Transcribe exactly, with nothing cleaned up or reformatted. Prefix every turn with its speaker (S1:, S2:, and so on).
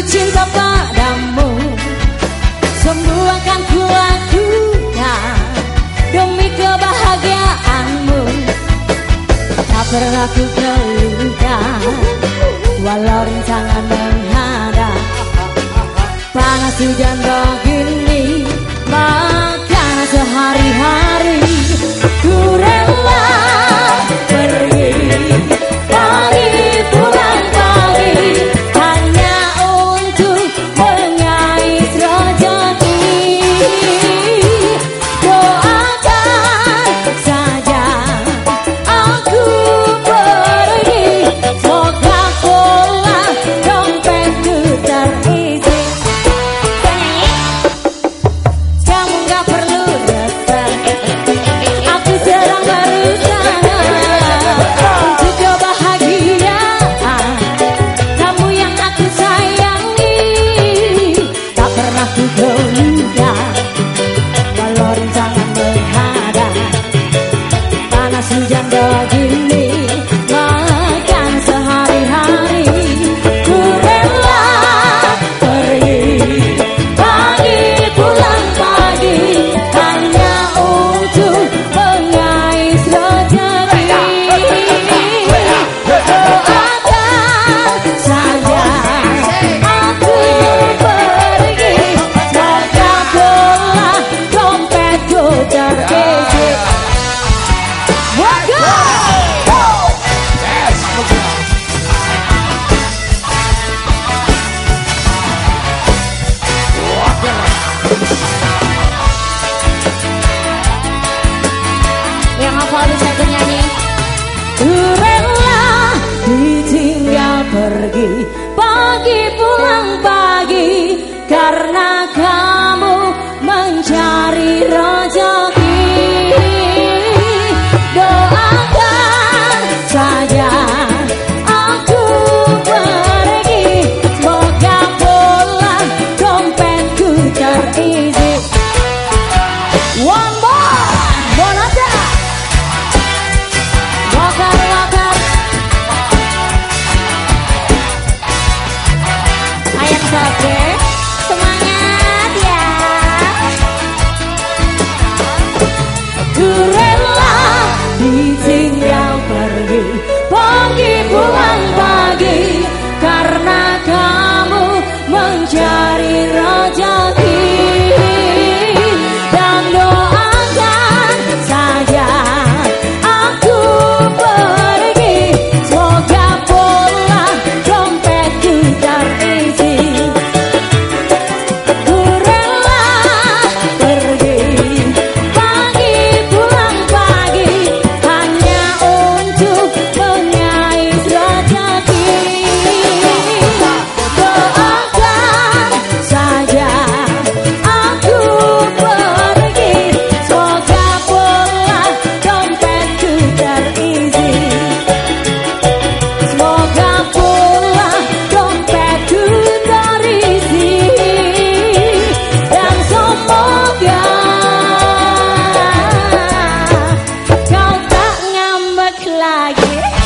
S1: cinta padamu, semua akan kulakukan demi kebahagiaanmu. Tak pernah ku keluhkan walau rintangan menghadap, panas hujan begini makanan sehari-hari. Ku rela pergi pagi pulang pagi hanya untuk mengais rezeki. Doakan saja aku pergi, semoga pula dompetku terisi. Kamu gak perlu resah, aku sedang berusaha untuk kebahagiaan kamu yang aku sayangi. Tak pernah ku goyah walau rintangan menghadap, panas hujan begini makan sehari-hari. Ku rela pergi pagi pulang pagi hanya untuk mengais rezeki. Doakan saja aku pergi, semoga pula dompetku terisi. Moga yang hafal bisa ikut nyanyi. Ku rela ditinggal pergi pagi pulang pagi karena kamu mencari rezeki. Doakan saja aku pergi, semoga pula dompetku terisi. One more, Bonata, wakar wakar, ayam sabar, semangat ya. Ku rela ditinggal pergi pagi pulang pagi karena kamu mencari rezeki. Dan doakan saja aku pergi, semoga pula dompetku terisi. Ku rela pergi pagi pulang pagi hanya untuk mengais rezeki. Doakan saja aku pergi, semoga pula dompetku terisi. Semoga pula dompetku terisi. Dan semoga kau tak ngambek lagi.